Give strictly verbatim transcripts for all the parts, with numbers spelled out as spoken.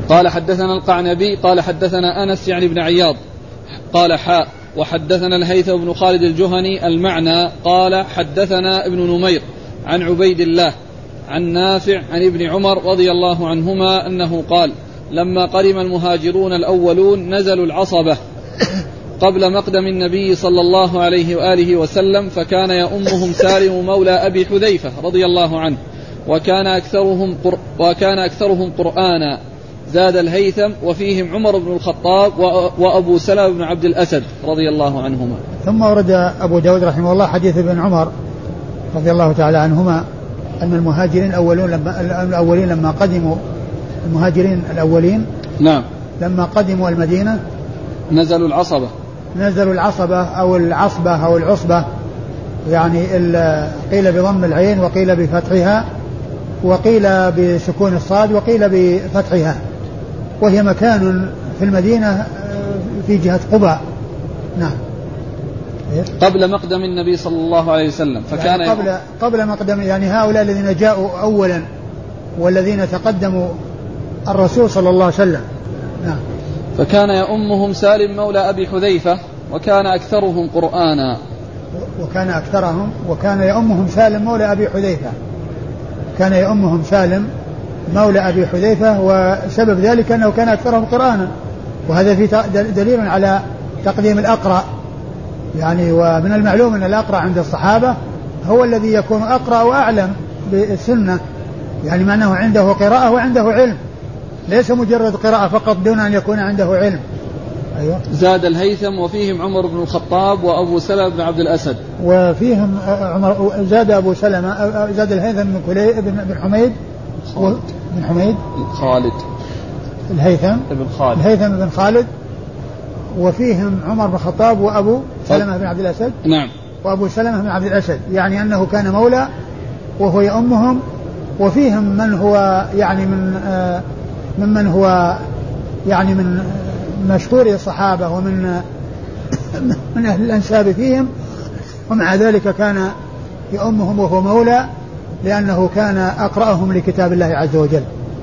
قال حدثنا القعنبي قال حدثنا أنس يعني بن عياض قال حاء وحدثنا الهيثم بن خالد الجهني المعنى قال حدثنا ابن نمير عن عبيد الله عن نافع عن ابن عمر رضي الله عنهما أنه قال لما قدم المهاجرون الأولون نزلوا العصبة قبل مقدم النبي صلى الله عليه وآله وسلم فكان يؤمهم سالم مولى أبي حذيفة رضي الله عنه وكان أكثرهم, قر... وكان أكثرهم قرآنا. زاد الهيثم وفيهم عمر بن الخطاب وأبو سلمة بن عبد الأسد رضي الله عنهما. ثم ورد أبو داود رحمه الله حديث ابن عمر رضي الله تعالى عنهما أن المهاجرين الأولون لما, الأولين لما قدموا المهاجرين الأولين نعم لما قدموا المدينة نزلوا العصبة نزلوا العصبة أو العصبة أو العصبة يعني قيل بضم العين وقيل بفتحها وقيل بسكون الصاد وقيل بفتحها، وهي مكان في المدينة في جهة قباء. نعم قبل مقدم النبي صلى الله عليه وسلم فكان يعني قبل, قبل مقدم يعني هؤلاء الذين جاءوا أولا والذين تقدموا الرسول صلى الله عليه وسلم. نعم فكان يؤمهم سالم مولى أبي حذيفة وكان أكثرهم قرآنا وكان أكثرهم وكان يؤمهم سالم مولى أبي حذيفة كان يؤمهم سالم مولى أبي حذيفة وسبب ذلك أنه كان أكثرهم قرآنا، وهذا في دليل على تقديم الأقرأ يعني. ومن المعلوم أن الأقرأ عند الصحابة هو الذي يكون أقرأ وأعلم بالسنة، يعني معناه عنده قراءة وعنده علم، ليس مجرد قراءة فقط دون أن يكون عنده علم. أيوة. زاد الهيثم وفيهم عمر بن الخطاب وأبو سلمة بن عبد الأسد وفيهم عمر زاد أبو سلمة زاد الهيثم بن كلي بن حميد بن حميد خالد الهيثم بن خالد الهيثم بن خالد وفيهم عمر بن الخطاب وأبو سلمة بن عبد الأسد. نعم وأبو سلمة بن عبد الأسد يعني أنه كان مولى وهو يؤمهم، وفيهم من هو يعني من آه ممن هو يعني من مشهور الصحابة ومن من أهل الأنساب فيهم، ومع ذلك كان يؤمهم وهو مولى لأنه كان أقرأهم لكتاب الله عز وجل.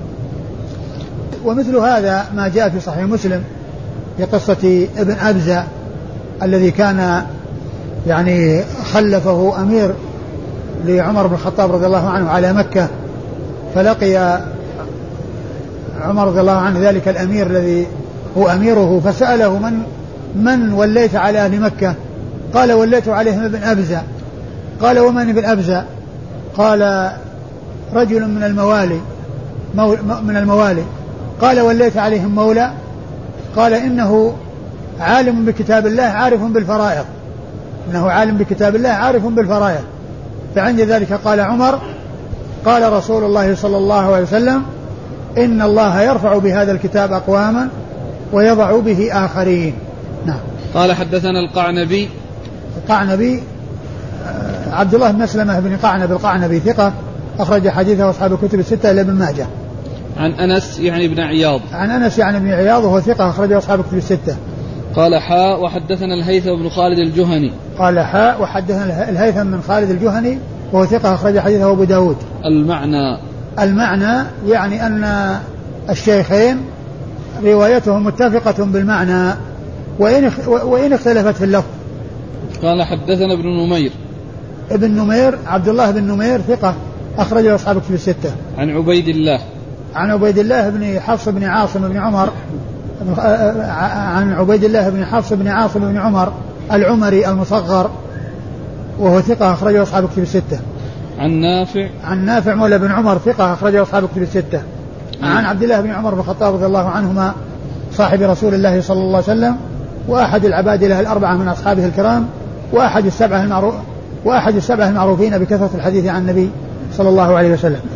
ومثل هذا ما جاء في صحيح مسلم في قصة ابن أبزة الذي كان يعني خلفه أمير لعمر بن الخطاب رضي الله عنه على مكة، فلقي عمر رضي الله عنه ذلك الأمير الذي هو أميره فسأله من من وليت على أهل مكة؟ قال وليت عليهم ابن أبزة. قال ومن ابن أبزة؟ قال رجل من الموالي من الموالي. قال وليت عليهم مولى؟ قال إنه عالم بكتاب الله عارف بالفرائض إنه عالم بكتاب الله عارف بالفرائض. فعند ذلك قال عمر قال رسول الله صلى الله عليه وسلم إن الله يرفع بهذا الكتاب أقواما ويضع به آخرين. نعم. قال حدثنا القعنبي القعنبي عبد الله بن مسلمة بن قعنب القعنبي ثقة أخرج حديثه أصحاب الكتب الستة إلا ابن ماجه. عن أنس يعني بن عياض عن أنس يعني بن عياض وهو ثقة أخرج أصحاب الكتب الستة. قال حاء وحدثنا الهيثم بن خالد الجهني قال حاء وحدثنا الهيثم بن خالد الجهني وهو ثقة أخرج حديثه أبو داود. المعنى المعنى يعني أن الشيخين روايتهم متفقة بالمعنى وإن وإن اختلفت في اللفظ. قال حدثنا ابن نمير ابن نمير عبد الله بن نمير ثقة أخرج أصحاب الكتب الستة. عن عبيد الله عن عبيد الله بن حفص بن عاصم بن عمر عن عبيد الله بن حفص بن عاصم بن عمر العمري المصغر وهو ثقة أخرج أصحاب الكتب الستة. عن نافع عن نافع مولى بن عمر ثقة أخرج أصحاب الكتب الستة. عن عبد الله بن عمر بن الخطاب رضي الله عنهما صاحب رسول الله صلى الله عليه وسلم وأحد العباد له الأربعة من أصحابه الكرام وأحد السبعة المعروف وأحد السبعة المعروفين بكثرة الحديث عن النبي صلى الله عليه وسلم.